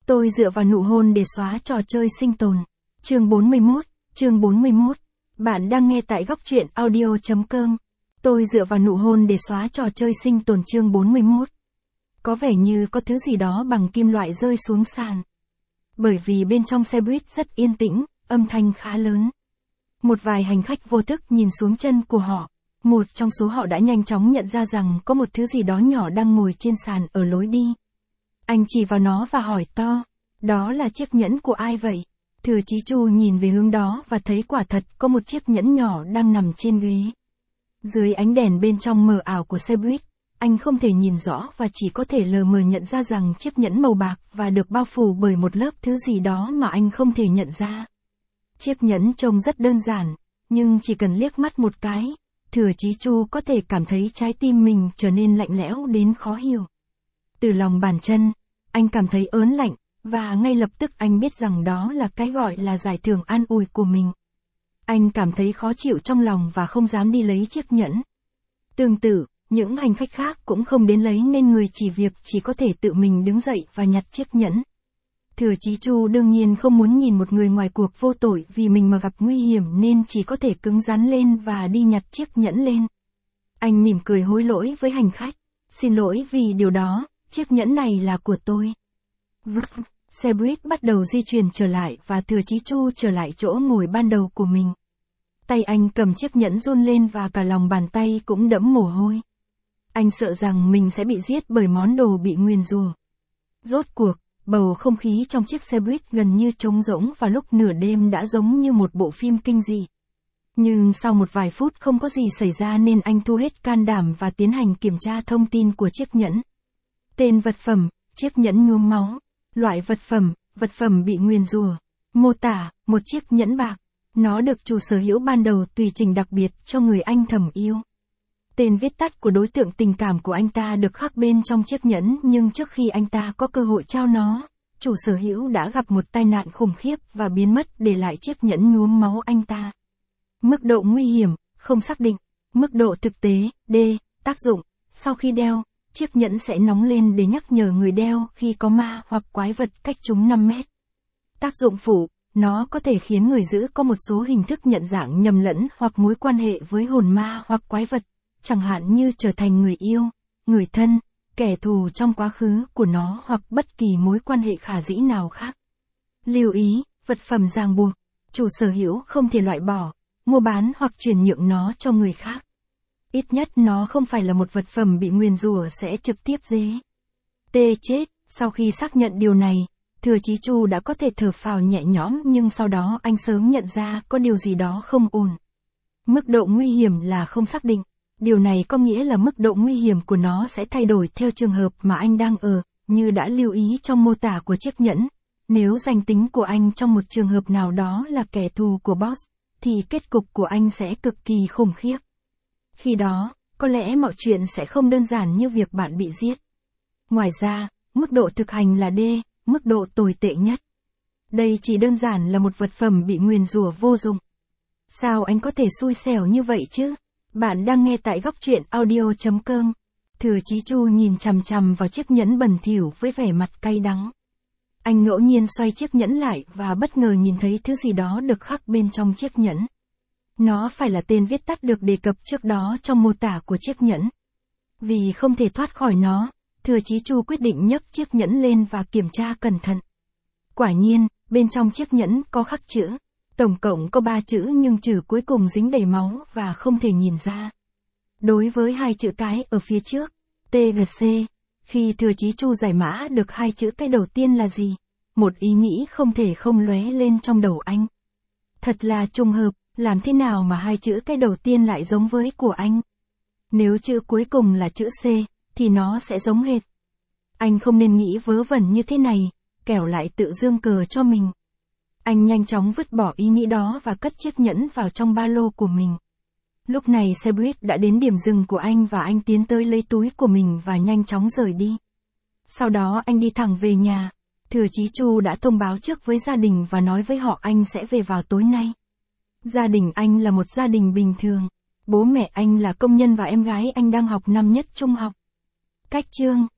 Tôi dựa vào nụ hôn để xóa trò chơi sinh tồn. Chương 41. Bạn đang nghe tại góc truyện audio.com. Tôi dựa vào nụ hôn để xóa trò chơi sinh tồn chương 41. Có vẻ như có thứ gì đó bằng kim loại rơi xuống sàn. Bởi vì bên trong xe buýt rất yên tĩnh, âm thanh khá lớn. Một vài hành khách vô thức nhìn xuống chân của họ. Một trong số họ đã nhanh chóng nhận ra rằng có một thứ gì đó nhỏ đang ngồi trên sàn ở lối đi. Anh chỉ vào nó và hỏi to, đó là chiếc nhẫn của ai vậy? Thừa Chí Chu nhìn về hướng đó và thấy quả thật có một chiếc nhẫn nhỏ đang nằm trên ghế. Dưới ánh đèn bên trong mờ ảo của xe buýt, anh không thể nhìn rõ và chỉ có thể lờ mờ nhận ra rằng chiếc nhẫn màu bạc và được bao phủ bởi một lớp thứ gì đó mà anh không thể nhận ra. Chiếc nhẫn trông rất đơn giản, nhưng chỉ cần liếc mắt một cái, Thừa Chí Chu có thể cảm thấy trái tim mình trở nên lạnh lẽo đến khó hiểu. Từ lòng bàn chân, anh cảm thấy ớn lạnh, và ngay lập tức anh biết rằng đó là cái gọi là giải thưởng an ủi của mình. Anh cảm thấy khó chịu trong lòng và không dám đi lấy chiếc nhẫn. Tương tự, những hành khách khác cũng không đến lấy nên người chỉ có thể tự mình đứng dậy và nhặt chiếc nhẫn. Thừa Chí Chu đương nhiên không muốn nhìn một người ngoài cuộc vô tội vì mình mà gặp nguy hiểm nên chỉ có thể cứng rắn lên và đi nhặt chiếc nhẫn lên. Anh mỉm cười hối lỗi với hành khách. Xin lỗi vì điều đó, chiếc nhẫn này là của tôi. Xe buýt bắt đầu di chuyển trở lại và Thừa Chí Chu trở lại chỗ ngồi ban đầu của mình. Tay anh cầm chiếc nhẫn run lên và cả lòng bàn tay cũng đẫm mồ hôi. Anh sợ rằng mình sẽ bị giết bởi món đồ bị nguyền rủa. Rốt cuộc, bầu không khí trong chiếc xe buýt gần như trống rỗng và lúc nửa đêm đã giống như một bộ phim kinh dị. Nhưng sau một vài phút không có gì xảy ra nên anh thu hết can đảm và tiến hành kiểm tra thông tin của chiếc nhẫn. Tên vật phẩm, chiếc nhẫn nhuốm máu. Loại vật phẩm bị nguyền rủa. Mô tả, một chiếc nhẫn bạc. Nó được chủ sở hữu ban đầu tùy chỉnh đặc biệt cho người anh thầm yêu. Tên viết tắt của đối tượng tình cảm của anh ta được khắc bên trong chiếc nhẫn nhưng trước khi anh ta có cơ hội trao nó, chủ sở hữu đã gặp một tai nạn khủng khiếp và biến mất để lại chiếc nhẫn nhuốm máu anh ta. Mức độ nguy hiểm, không xác định. Mức độ thực tế, D. Tác dụng, sau khi đeo, chiếc nhẫn sẽ nóng lên để nhắc nhở người đeo khi có ma hoặc quái vật cách chúng 5 mét. Tác dụng phụ, nó có thể khiến người giữ có một số hình thức nhận dạng nhầm lẫn hoặc mối quan hệ với hồn ma hoặc quái vật, chẳng hạn như trở thành người yêu, người thân, kẻ thù trong quá khứ của nó hoặc bất kỳ mối quan hệ khả dĩ nào khác. Lưu ý, vật phẩm ràng buộc, chủ sở hữu không thể loại bỏ, mua bán hoặc chuyển nhượng nó cho người khác. Ít nhất nó không phải là một vật phẩm bị nguyền rủa sẽ trực tiếp chết. Sau khi xác nhận điều này, Thừa Chí Chu đã có thể thở phào nhẹ nhõm nhưng sau đó anh sớm nhận ra có điều gì đó không ổn. Mức độ nguy hiểm là không xác định. Điều này có nghĩa là mức độ nguy hiểm của nó sẽ thay đổi theo trường hợp mà anh đang ở, như đã lưu ý trong mô tả của chiếc nhẫn. Nếu danh tính của anh trong một trường hợp nào đó là kẻ thù của boss, thì kết cục của anh sẽ cực kỳ khủng khiếp. Khi đó, có lẽ mọi chuyện sẽ không đơn giản như việc bạn bị giết. Ngoài ra, mức độ thực hành là D, mức độ tồi tệ nhất. Đây chỉ đơn giản là một vật phẩm bị nguyền rủa vô dụng. Sao anh có thể xui xẻo như vậy chứ? Bạn đang nghe tại góc truyện audio.com. Thừa Chí Chu nhìn chằm chằm vào chiếc nhẫn bẩn thỉu với vẻ mặt cay đắng. Anh ngẫu nhiên xoay chiếc nhẫn lại và bất ngờ nhìn thấy thứ gì đó được khắc bên trong chiếc nhẫn. Nó phải là tên viết tắt được đề cập trước đó trong mô tả của chiếc nhẫn. Vì không thể thoát khỏi nó, Thừa Chí Chu quyết định nhấc chiếc nhẫn lên và kiểm tra cẩn thận. Quả nhiên, bên trong chiếc nhẫn có khắc chữ. Tổng cộng có 3 chữ nhưng chữ cuối cùng dính đầy máu và không thể nhìn ra. Đối với 2 chữ cái ở phía trước, T và C, khi Thừa Chí Chu giải mã được 2 chữ cái đầu tiên là gì, một ý nghĩ không thể không lóe lên trong đầu anh. Thật là trùng hợp, làm thế nào mà 2 chữ cái đầu tiên lại giống với của anh? Nếu chữ cuối cùng là chữ C, thì nó sẽ giống hệt. Anh không nên nghĩ vớ vẩn như thế này, kẻo lại tự dương cờ cho mình. Anh nhanh chóng vứt bỏ ý nghĩ đó và cất chiếc nhẫn vào trong ba lô của mình. Lúc này xe buýt đã đến điểm dừng của anh và anh tiến tới lấy túi của mình và nhanh chóng rời đi. Sau đó anh đi thẳng về nhà. Thừa Chí Chu đã thông báo trước với gia đình và nói với họ anh sẽ về vào tối nay. Gia đình anh là một gia đình bình thường. Bố mẹ anh là công nhân và em gái anh đang học năm nhất trung học. Cách chương